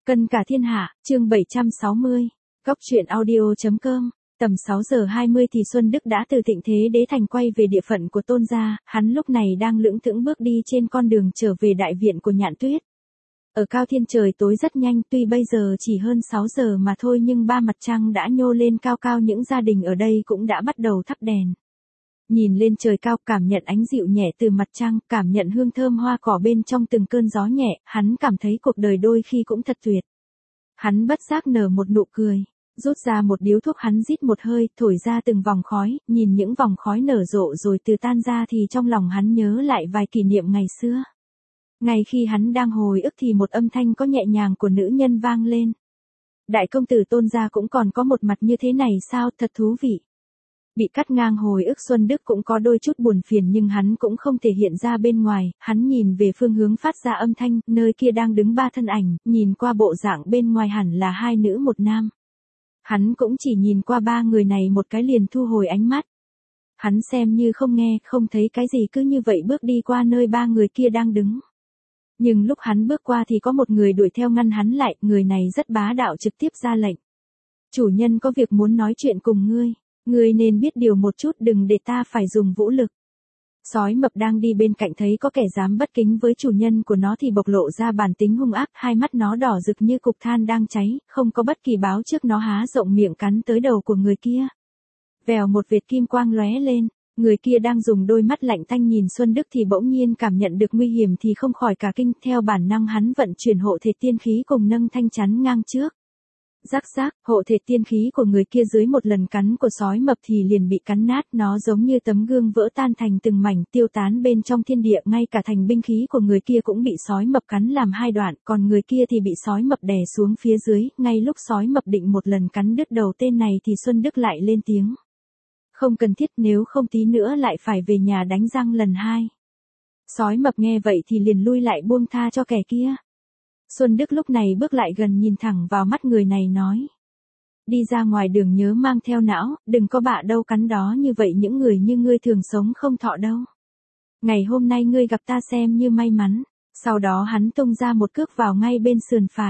Cân cả thiên hạ, chương 760. Góc truyện audio.com. Tầm 6 giờ 20 thì Xuân Đức đã từ Thịnh Thế Đế Thành quay về địa phận của Tôn gia, hắn lúc này đang lững thững bước đi trên con đường trở về đại viện của Nhạn Tuyết. Ở cao thiên trời tối rất nhanh, tuy bây giờ chỉ hơn 6 giờ mà thôi nhưng ba mặt trăng đã nhô lên cao cao, những gia đình ở đây cũng đã bắt đầu thắp đèn. Nhìn lên trời cao, cảm nhận ánh dịu nhẹ từ mặt trăng, cảm nhận hương thơm hoa cỏ bên trong từng cơn gió nhẹ, hắn cảm thấy cuộc đời đôi khi cũng thật tuyệt. Hắn bất giác nở một nụ cười, rút ra một điếu thuốc, hắn rít một hơi, thổi ra từng vòng khói, nhìn những vòng khói nở rộ rồi từ tan ra thì trong lòng hắn nhớ lại vài kỷ niệm ngày xưa. Ngay khi hắn đang hồi ức thì một âm thanh có nhẹ nhàng của nữ nhân vang lên. Đại công tử Tôn gia cũng còn có một mặt như thế này sao, thật thú vị. Bị cắt ngang hồi ức, Xuân Đức cũng có đôi chút buồn phiền nhưng hắn cũng không thể hiện ra bên ngoài, hắn nhìn về phương hướng phát ra âm thanh, nơi kia đang đứng ba thân ảnh, nhìn qua bộ dạng bên ngoài hẳn là hai nữ một nam. Hắn cũng chỉ nhìn qua ba người này một cái liền thu hồi ánh mắt. Hắn xem như không nghe, không thấy cái gì, cứ như vậy bước đi qua nơi ba người kia đang đứng. Nhưng lúc hắn bước qua thì có một người đuổi theo ngăn hắn lại, người này rất bá đạo trực tiếp ra lệnh. Chủ nhân có việc muốn nói chuyện cùng ngươi. Ngươi nên biết điều một chút, đừng để ta phải dùng vũ lực. Sói mập đang đi bên cạnh thấy có kẻ dám bất kính với chủ nhân của nó thì bộc lộ ra bản tính hung ác, hai mắt nó đỏ rực như cục than đang cháy, không có bất kỳ báo trước, nó há rộng miệng cắn tới đầu của người kia. Vèo, một vệt kim quang lóe lên, người kia đang dùng đôi mắt lạnh tanh nhìn Xuân Đức thì bỗng nhiên cảm nhận được nguy hiểm thì không khỏi cả kinh, theo bản năng hắn vận chuyển hộ thể tiên khí cùng nâng thanh chắn ngang trước. Rắc rác, hộ thể tiên khí của người kia dưới một lần cắn của sói mập thì liền bị cắn nát, nó giống như tấm gương vỡ tan thành từng mảnh, tiêu tán bên trong thiên địa, ngay cả thành binh khí của người kia cũng bị sói mập cắn làm hai đoạn, còn người kia thì bị sói mập đè xuống phía dưới, ngay lúc sói mập định một lần cắn đứt đầu tên này thì Xuân Đức lại lên tiếng. Không cần thiết, nếu không tí nữa lại phải về nhà đánh răng lần hai. Sói mập nghe vậy thì liền lui lại buông tha cho kẻ kia. Xuân Đức lúc này bước lại gần, nhìn thẳng vào mắt người này nói. Đi ra ngoài đường nhớ mang theo não, đừng có bạ đâu cắn đó, như vậy những người như ngươi thường sống không thọ đâu. Ngày hôm nay ngươi gặp ta xem như may mắn. Sau đó hắn tung ra một cước vào ngay bên sườn phải.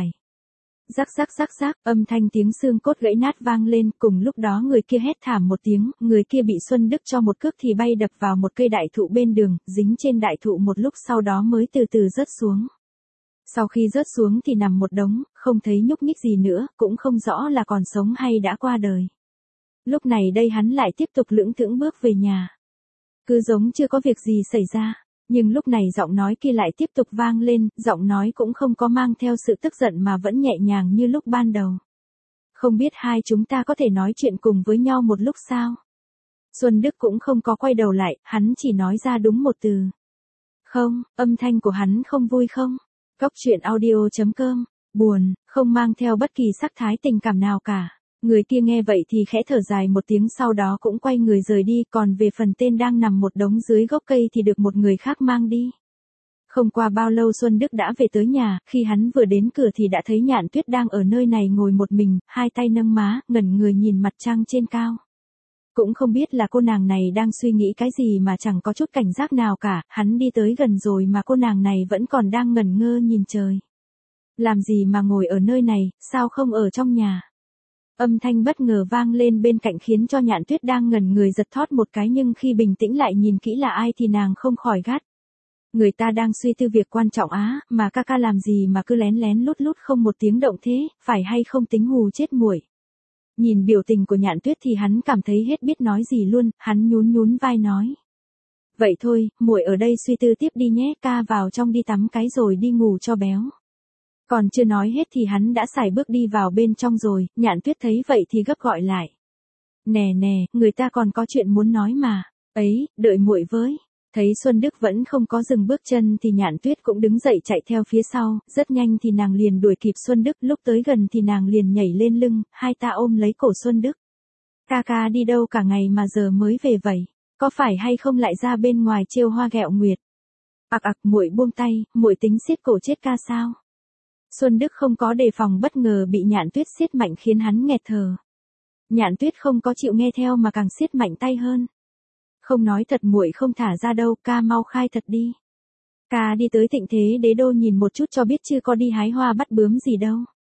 Rắc rắc rắc rắc, âm thanh tiếng xương cốt gãy nát vang lên, cùng lúc đó người kia hét thảm một tiếng, người kia bị Xuân Đức cho một cước thì bay đập vào một cây đại thụ bên đường, dính trên đại thụ một lúc sau đó mới từ từ rớt xuống. Sau khi rớt xuống thì nằm một đống, không thấy nhúc nhích gì nữa, cũng không rõ là còn sống hay đã qua đời. Lúc này đây hắn lại tiếp tục lững thững bước về nhà. Cứ giống chưa có việc gì xảy ra, nhưng lúc này giọng nói kia lại tiếp tục vang lên, giọng nói cũng không có mang theo sự tức giận mà vẫn nhẹ nhàng như lúc ban đầu. Không biết hai chúng ta có thể nói chuyện cùng với nhau một lúc sao? Xuân Đức cũng không có quay đầu lại, hắn chỉ nói ra đúng một từ. Không, âm thanh của hắn không vui không? Góc truyện audio.com, buồn, không mang theo bất kỳ sắc thái tình cảm nào cả. Người kia nghe vậy thì khẽ thở dài một tiếng, sau đó cũng quay người rời đi, còn về phần tên đang nằm một đống dưới gốc cây thì được một người khác mang đi. Không qua bao lâu Xuân Đức đã về tới nhà, khi hắn vừa đến cửa thì đã thấy Nhạn Tuyết đang ở nơi này ngồi một mình, hai tay nâng má, ngẩn người nhìn mặt trăng trên cao. Cũng không biết là cô nàng này đang suy nghĩ cái gì mà chẳng có chút cảnh giác nào cả, hắn đi tới gần rồi mà cô nàng này vẫn còn đang ngẩn ngơ nhìn trời. Làm gì mà ngồi ở nơi này, sao không ở trong nhà? Âm thanh bất ngờ vang lên bên cạnh khiến cho Nhạn Tuyết đang ngẩn người giật thót một cái, nhưng khi bình tĩnh lại nhìn kỹ là ai thì nàng không khỏi gắt. Người ta đang suy tư việc quan trọng á, mà ca ca làm gì mà cứ lén lén lút lút không một tiếng động thế, phải hay không tính hù chết muội. Nhìn biểu tình của Nhạn Tuyết thì hắn cảm thấy hết biết nói gì luôn, hắn nhún nhún vai nói. Vậy thôi, muội ở đây suy tư tiếp đi nhé, ca vào trong đi tắm cái rồi đi ngủ cho béo. Còn chưa nói hết thì hắn đã sải bước đi vào bên trong rồi, Nhạn Tuyết thấy vậy thì gấp gọi lại. Nè nè, người ta còn có chuyện muốn nói mà, ấy, đợi muội với. Thấy Xuân Đức vẫn không có dừng bước chân thì Nhạn Tuyết cũng đứng dậy chạy theo phía sau, rất nhanh thì nàng liền đuổi kịp Xuân Đức, lúc tới gần thì nàng liền nhảy lên lưng, hai ta ôm lấy cổ Xuân Đức. Ca ca đi đâu cả ngày mà giờ mới về vậy, có phải hay không lại ra bên ngoài trêu hoa ghẹo nguyệt? Ặc ặc, muội buông tay, muội tính siết cổ chết ca sao? Xuân Đức không có đề phòng, bất ngờ bị Nhạn Tuyết siết mạnh khiến hắn nghẹt thở. Nhạn Tuyết không có chịu nghe theo mà càng siết mạnh tay hơn. Không nói thật, muội không thả ra đâu, ca mau khai thật đi. Ca đi tới Thịnh Thế Đế đô nhìn một chút cho biết, chứ có đi hái hoa bắt bướm gì đâu.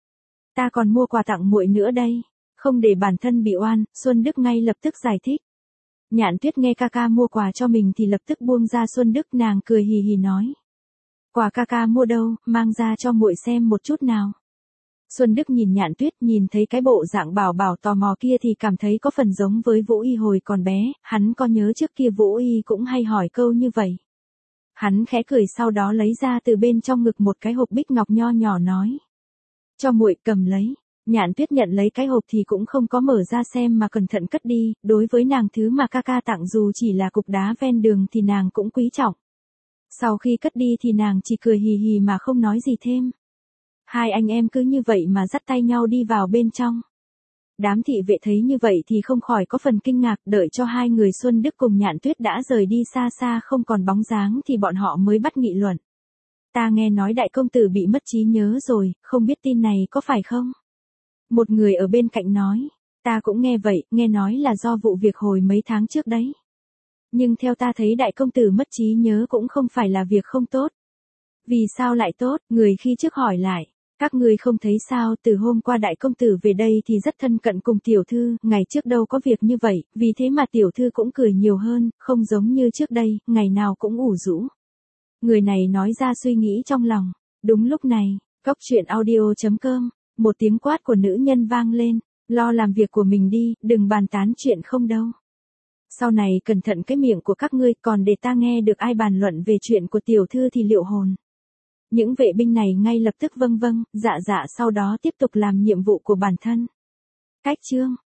Ta còn mua quà tặng muội nữa đây. Không để bản thân bị oan, Xuân Đức ngay lập tức giải thích. Nhạn Tuyết nghe ca ca mua quà cho mình thì lập tức buông ra Xuân Đức, nàng cười hì hì nói. Quà ca ca mua đâu, mang ra cho muội xem một chút nào. Xuân Đức nhìn Nhạn Tuyết, nhìn thấy cái bộ dạng bảo bảo tò mò kia thì cảm thấy có phần giống với Vũ Y hồi còn bé, hắn có nhớ trước kia Vũ Y cũng hay hỏi câu như vậy. Hắn khẽ cười sau đó lấy ra từ bên trong ngực một cái hộp bích ngọc nho nhỏ nói. Cho muội, cầm lấy. Nhạn Tuyết nhận lấy cái hộp thì cũng không có mở ra xem mà cẩn thận cất đi, đối với nàng thứ mà ca ca tặng dù chỉ là cục đá ven đường thì nàng cũng quý trọng. Sau khi cất đi thì nàng chỉ cười hì hì mà không nói gì thêm. Hai anh em cứ như vậy mà dắt tay nhau đi vào bên trong. Đám thị vệ thấy như vậy thì không khỏi có phần kinh ngạc, đợi cho hai người Xuân Đức cùng Nhạn Tuyết đã rời đi xa xa không còn bóng dáng thì bọn họ mới bắt nghị luận. Ta nghe nói đại công tử bị mất trí nhớ rồi, không biết tin này có phải không? Một người ở bên cạnh nói, ta cũng nghe vậy, nghe nói là do vụ việc hồi mấy tháng trước đấy. Nhưng theo ta thấy đại công tử mất trí nhớ cũng không phải là việc không tốt. Vì sao lại tốt? Người khi trước hỏi lại. Các ngươi không thấy sao, từ hôm qua đại công tử về đây thì rất thân cận cùng tiểu thư, ngày trước đâu có việc như vậy, vì thế mà tiểu thư cũng cười nhiều hơn, không giống như trước đây, ngày nào cũng ủ rũ. Người này nói ra suy nghĩ trong lòng. Đúng lúc này, Cóc Truyện Audio.com, một tiếng quát của nữ nhân vang lên, lo làm việc của mình đi, đừng bàn tán chuyện không đâu. Sau này cẩn thận cái miệng của các ngươi, còn để ta nghe được ai bàn luận về chuyện của tiểu thư thì liệu hồn. Những vệ binh này ngay lập tức vâng vâng, dạ dạ sau đó tiếp tục làm nhiệm vụ của bản thân. Cách chương